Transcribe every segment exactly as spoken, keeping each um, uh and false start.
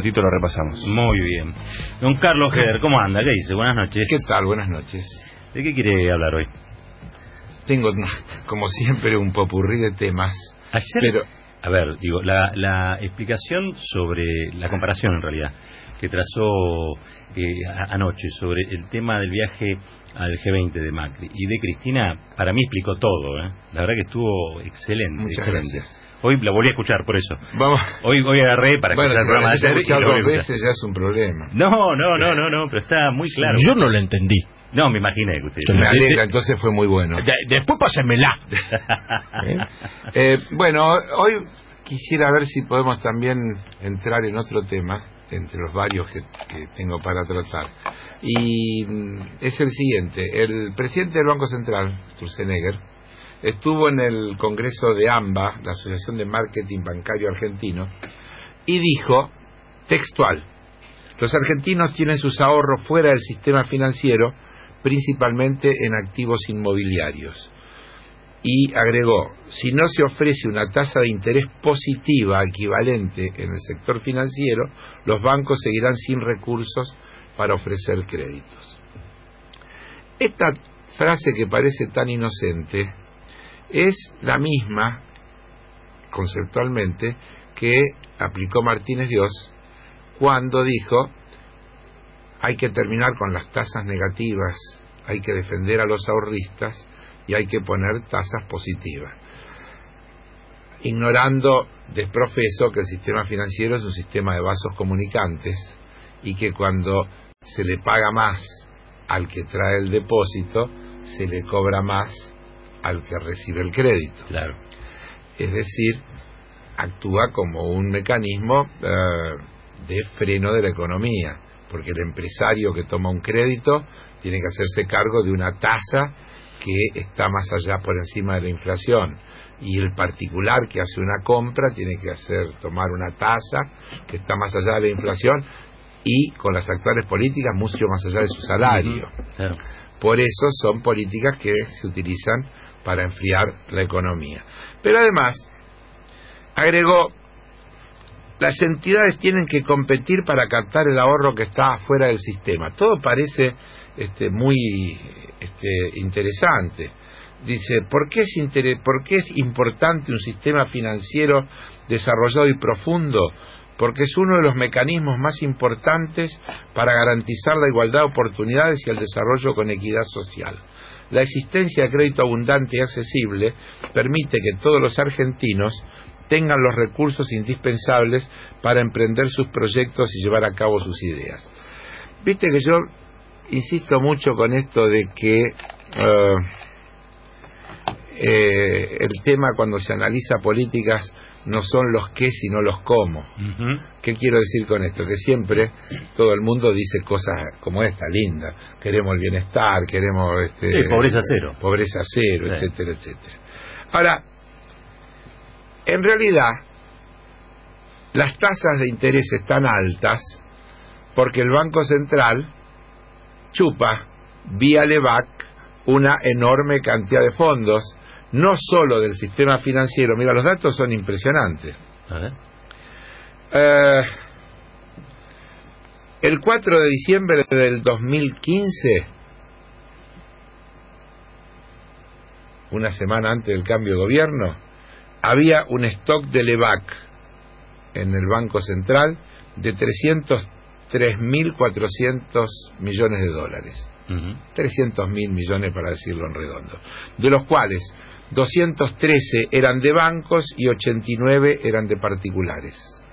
ratito lo repasamos. Muy bien. Don Carlos Heder, ¿cómo anda? ¿Qué dice? Buenas noches. ¿Qué tal? Buenas noches. ¿De qué quiere hablar hoy? Tengo, como siempre, un popurrí de temas. Ayer, pero... a ver, digo, la, la explicación sobre, la comparación en realidad, que trazó eh, a, anoche sobre el tema del viaje al G veinte de Macri y de Cristina, para mí explicó todo, ¿eh? La verdad que estuvo excelente. Muchas excelente. gracias. Hoy la volví a escuchar, por eso. Vamos. Hoy, hoy agarré para bueno, escuchar el programa de ayer. Escuchar dos veces ya es un problema. No, no, no, no, no, pero está muy claro. Yo no lo entendí. No, me imaginé que usted... Me alegra, entonces fue muy bueno. De, después pásenmela. ¿Eh? Eh, bueno, hoy quisiera ver si podemos también entrar en otro tema, entre los varios que, que tengo para tratar. Y es el siguiente. El presidente del Banco Central, Sturzenegger, estuvo en el Congreso de AMBA, la Asociación de Marketing Bancario Argentino, y dijo, textual, los argentinos tienen sus ahorros fuera del sistema financiero, principalmente en activos inmobiliarios. Y agregó, si no se ofrece una tasa de interés positiva equivalente en el sector financiero, los bancos seguirán sin recursos para ofrecer créditos. Esta frase que parece tan inocente es la misma, conceptualmente, que aplicó Martínez Dios cuando dijo hay que terminar con las tasas negativas, hay que defender a los ahorristas y hay que poner tasas positivas, ignorando desprofeso que el sistema financiero es un sistema de vasos comunicantes y que cuando se le paga más al que trae el depósito, se le cobra más al que recibe el crédito. Claro. Es decir, actúa como un mecanismo eh, de freno de la economía, porque el empresario que toma un crédito tiene que hacerse cargo de una tasa que está más allá por encima de la inflación, y el particular que hace una compra tiene que hacer tomar una tasa que está más allá de la inflación y con las actuales políticas mucho más allá de su salario. Uh-huh. Claro. Por eso son políticas que se utilizan para enfriar la economía. Pero además, agregó, las entidades tienen que competir para captar el ahorro que está afuera del sistema. Todo parece este, muy este, interesante. Dice, ¿por qué, es inter- ¿por qué es importante un sistema financiero desarrollado y profundo? Porque es uno de los mecanismos más importantes para garantizar la igualdad de oportunidades y el desarrollo con equidad social. La existencia de crédito abundante y accesible permite que todos los argentinos tengan los recursos indispensables para emprender sus proyectos y llevar a cabo sus ideas. Viste que yo insisto mucho con esto de que uh, eh, el tema cuando se analiza políticas no son los qué sino los cómo. Uh-huh. ¿Qué quiero decir con esto? Que siempre todo el mundo dice cosas como esta, linda, queremos el bienestar, queremos este, sí, pobreza cero, pobreza cero, sí. etcétera, etcétera. Ahora, en realidad, las tasas de interés están altas porque el Banco Central chupa vía LEVAC una enorme cantidad de fondos, no solo del sistema financiero. Mira, los datos son impresionantes. A ver. Eh, el cuatro de diciembre del dos mil quince, una semana antes del cambio de gobierno, había un stock de LEVAC en el Banco Central de trescientos tres mil cuatrocientos millones de dólares. Uh-huh. trescientos mil millones para decirlo en redondo, de los cuales doscientos trece eran de bancos y ochenta y nueve eran de particulares.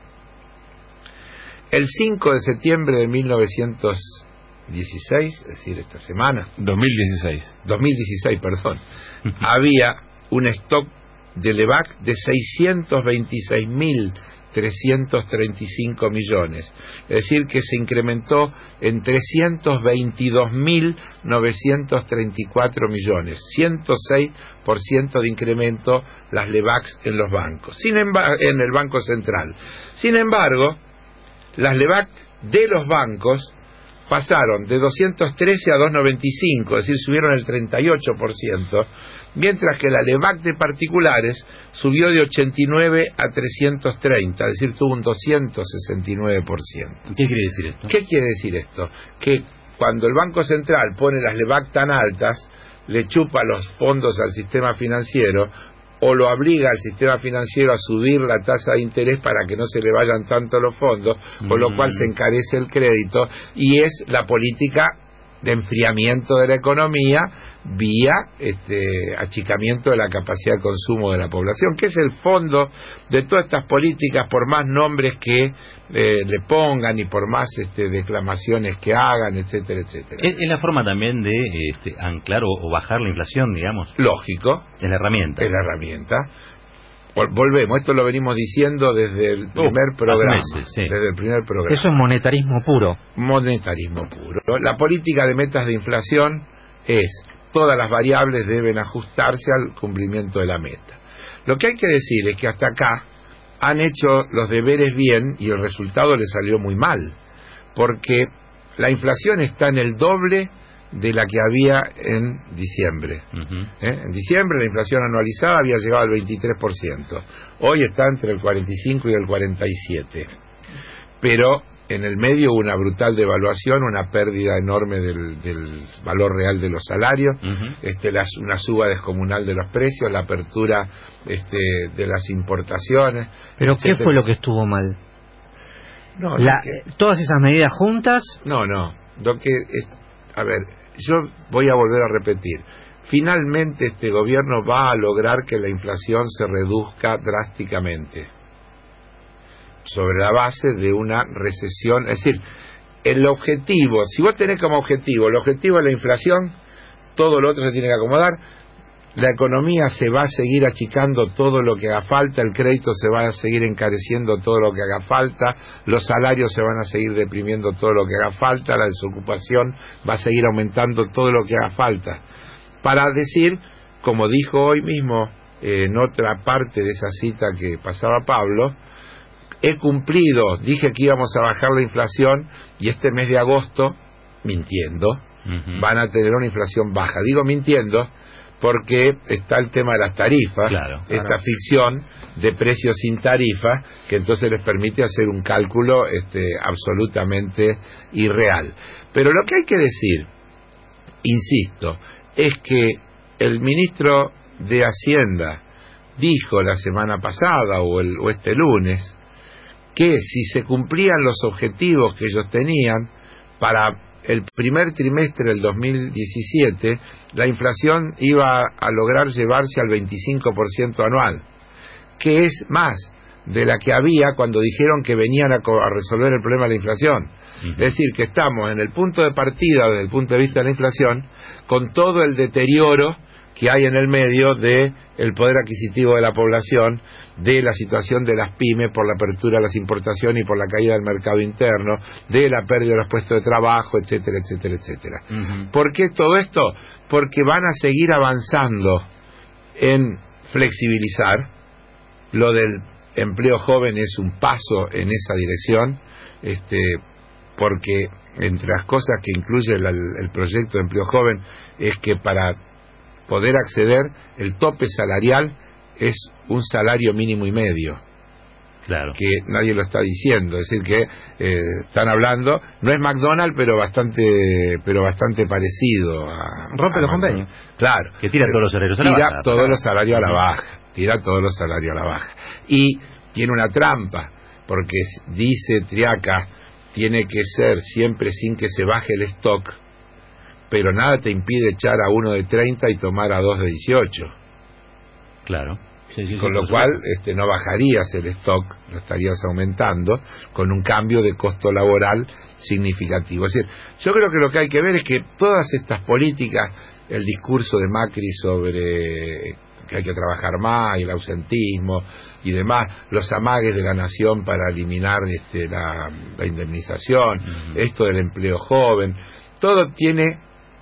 El cinco de septiembre de mil novecientos dieciséis, es decir, esta semana, dos mil dieciséis, dos mil dieciséis, perdón, había un stock de LEVAC de seiscientos veintiséis mil trescientos treinta y cinco millones, es decir que se incrementó en trescientos veintidós mil novecientos treinta y cuatro millones, ciento seis por ciento de incremento las LEVACs en los bancos, sin embargo, en el Banco Central. Sin embargo, las LEVAC de los bancos pasaron de doscientos trece a doscientos noventa y cinco, es decir, subieron el treinta y ocho por ciento, mientras que la LEVAC de particulares subió de ochenta y nueve a trescientos treinta, es decir, tuvo un doscientos sesenta y nueve por ciento. ¿Qué quiere decir esto? ¿Qué quiere decir esto? Que cuando el Banco Central pone las LEVAC tan altas, le chupa los fondos al sistema financiero, o lo obliga al sistema financiero a subir la tasa de interés para que no se le vayan tanto los fondos, mm. con lo cual se encarece el crédito, y es la política de enfriamiento de la economía vía este achicamiento de la capacidad de consumo de la población, que es el fondo de todas estas políticas, por más nombres que eh, le pongan y por más este, declamaciones que hagan, etcétera, etcétera. Es, es la forma también de este, anclar o, o bajar la inflación, digamos. Lógico. Es la herramienta. Es la herramienta. Volvemos, esto lo venimos diciendo desde el primer uh, programa, meses, sí. desde el primer programa. Eso es monetarismo puro. Monetarismo puro. La política de metas de inflación es todas las variables deben ajustarse al cumplimiento de la meta. Lo que hay que decir es que hasta acá han hecho los deberes bien y el resultado les salió muy mal, porque la inflación está en el doble de la que había en diciembre. Uh-huh. ¿Eh? En diciembre la inflación anualizada había llegado al veintitrés por ciento. Hoy está entre el cuarenta y cinco y el cuarenta y siete. Pero en el medio hubo una brutal devaluación, una pérdida enorme del, del valor real de los salarios, uh-huh. este, las, una suba descomunal de los precios, la apertura este, de las importaciones. ¿Pero etcétera. qué fue lo que estuvo mal? No, la, que... ¿Todas esas medidas juntas? No, no. Lo que es, a ver, yo voy a volver a repetir. Finalmente este gobierno va a lograr que la inflación se reduzca drásticamente sobre la base de una recesión. Es decir, el objetivo, si vos tenés como objetivo, el objetivo es la inflación, todo lo otro se tiene que acomodar, la economía se va a seguir achicando todo lo que haga falta, el crédito se va a seguir encareciendo todo lo que haga falta, los salarios se van a seguir deprimiendo todo lo que haga falta, la desocupación va a seguir aumentando todo lo que haga falta. Para decir, como dijo hoy mismo eh, en otra parte de esa cita que pasaba Pablo, he cumplido, dije que íbamos a bajar la inflación y este mes de agosto, mintiendo, uh-huh. van a tener una inflación baja. Digo mintiendo porque está el tema de las tarifas, claro, esta claro. ficción de precios sin tarifa, que entonces les permite hacer un cálculo este, absolutamente irreal. Pero lo que hay que decir, insisto, es que el ministro de Hacienda dijo la semana pasada o, el, o este lunes que si se cumplían los objetivos que ellos tenían para el primer trimestre del dos mil diecisiete, la inflación iba a lograr llevarse al veinticinco por ciento anual, que es más de la que había cuando dijeron que venían a, a resolver el problema de la inflación. Uh-huh. Es decir, que estamos en el punto de partida desde el punto de vista de la inflación, con todo el deterioro que hay en el medio de el poder adquisitivo de la población, de la situación de las pymes por la apertura de las importaciones y por la caída del mercado interno, de la pérdida de los puestos de trabajo, etcétera, etcétera, etcétera. Uh-huh. ¿Por qué todo esto? Porque van a seguir avanzando en flexibilizar. Lo del empleo joven es un paso en esa dirección, este, porque entre las cosas que incluye el, el proyecto de empleo joven es que para poder acceder, el tope salarial es un salario mínimo y medio. Claro. Que nadie lo está diciendo, es decir que eh, están hablando, no es McDonald's, pero bastante pero bastante parecido a, rompe a los convenios. Claro. Que tira todos los salarios a la tira baja. todos claro. los salarios a la baja, tira todos los salarios a la baja. Y tiene una trampa, porque dice Triaca, tiene que ser siempre sin que se baje el stock, pero nada te impide echar a uno de treinta y tomar a dos de dieciocho. Claro. Sí, sí, con sí, lo cual este, no bajarías el stock, lo estarías aumentando con un cambio de costo laboral significativo. Es decir, yo creo que lo que hay que ver es que todas estas políticas, el discurso de Macri sobre que hay que trabajar más y el ausentismo y demás, los amagues de la nación para eliminar este, la, la indemnización, uh-huh. esto del empleo joven, todo tiene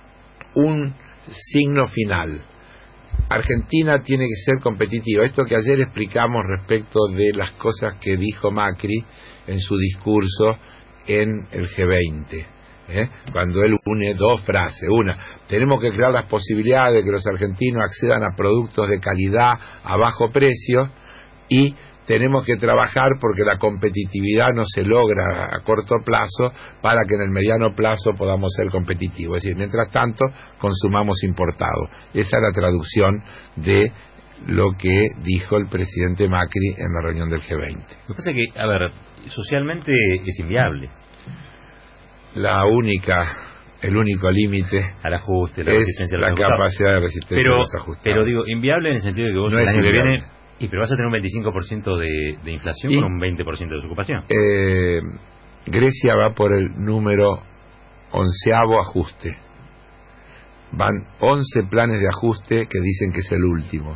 un signo final. Argentina tiene que ser competitiva. Esto que ayer explicamos respecto de las cosas que dijo Macri en su discurso en el G veinte. ¿eh? Cuando él une dos frases. Una, tenemos que crear las posibilidades de que los argentinos accedan a productos de calidad a bajo precio, y tenemos que trabajar porque la competitividad no se logra a corto plazo para que en el mediano plazo podamos ser competitivos. Es decir, mientras tanto, consumamos importado. Esa es la traducción de lo que dijo el presidente Macri en la reunión del G veinte. Lo que pasa es que, a ver, socialmente es inviable. La única, el único límite al ajuste, la es resistencia a los la ajustados. capacidad de resistencia pero, de los ajustados. Pero digo, inviable en el sentido de que vos No el es año que inviable. viene, y pero vas a tener un veinticinco por ciento de, de inflación ¿Y? con un veinte por ciento de desocupación. Eh, Grecia va por el número onceavo ajuste. Van once planes de ajuste que dicen que es el último.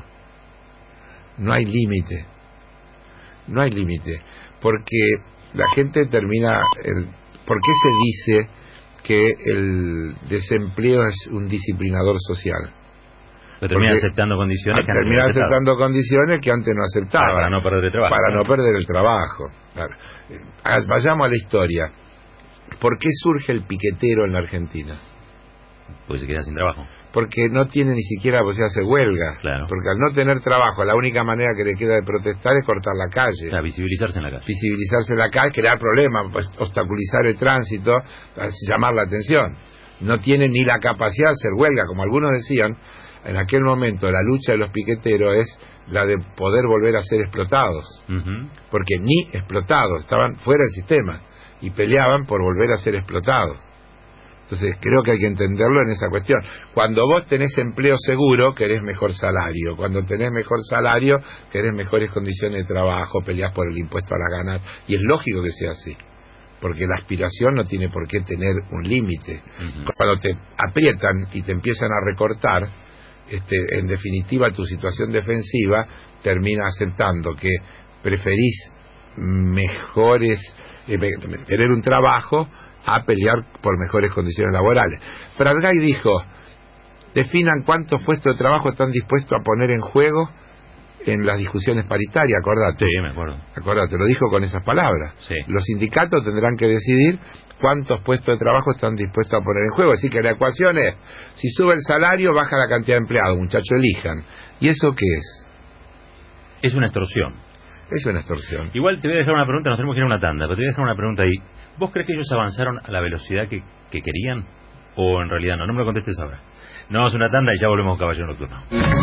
No hay límite. No hay límite. Porque la gente termina... El, ¿Por qué se dice que el desempleo es un disciplinador social? Pero termina Porque aceptando condiciones que antes termina no aceptaba. aceptando condiciones que antes no aceptaba. Para no perder el trabajo. Para claro. no perder el trabajo. Claro. Eh, Vayamos a la historia. ¿Por qué surge el piquetero en la Argentina? Pues se queda sin trabajo. Porque no tiene ni siquiera posibilidad de hacer huelga. Claro. Porque al no tener trabajo, la única manera que le queda de protestar es cortar la calle. O sea, visibilizarse en la calle. Visibilizarse en la calle, crear problemas, pues, obstaculizar el tránsito, así, llamar la atención. No tiene ni la capacidad de hacer huelga, como algunos decían. En aquel momento la lucha de los piqueteros es la de poder volver a ser explotados. Uh-huh. Porque ni explotados, estaban fuera del sistema y peleaban por volver a ser explotados. Entonces creo que hay que entenderlo en esa cuestión. Cuando vos tenés empleo seguro, querés mejor salario. Cuando tenés mejor salario, querés mejores condiciones de trabajo, peleás por el impuesto a la ganancia. Y es lógico que sea así, porque la aspiración no tiene por qué tener un límite. Uh-huh. Cuando te aprietan y te empiezan a recortar, este, en definitiva tu situación defensiva termina aceptando que preferís mejores, eh, tener un trabajo a pelear por mejores condiciones laborales. Pratgay dijo, definan cuántos puestos de trabajo están dispuestos a poner en juego en las discusiones paritarias, acordate. Sí, me acuerdo. Acordate, lo dijo con esas palabras. Sí. Los sindicatos tendrán que decidir cuántos puestos de trabajo están dispuestos a poner en juego. Así que la ecuación es, si sube el salario, baja la cantidad de empleados, muchachos, elijan. ¿Y eso qué es? Es una extorsión. Es una extorsión. Igual te voy a dejar una pregunta, nos tenemos que ir a una tanda, pero te voy a dejar una pregunta ahí. ¿Vos crees que ellos avanzaron a la velocidad que, que querían? ¿O en realidad no? No me lo contestes ahora. No, es una tanda y ya volvemos, Caballero Nocturno.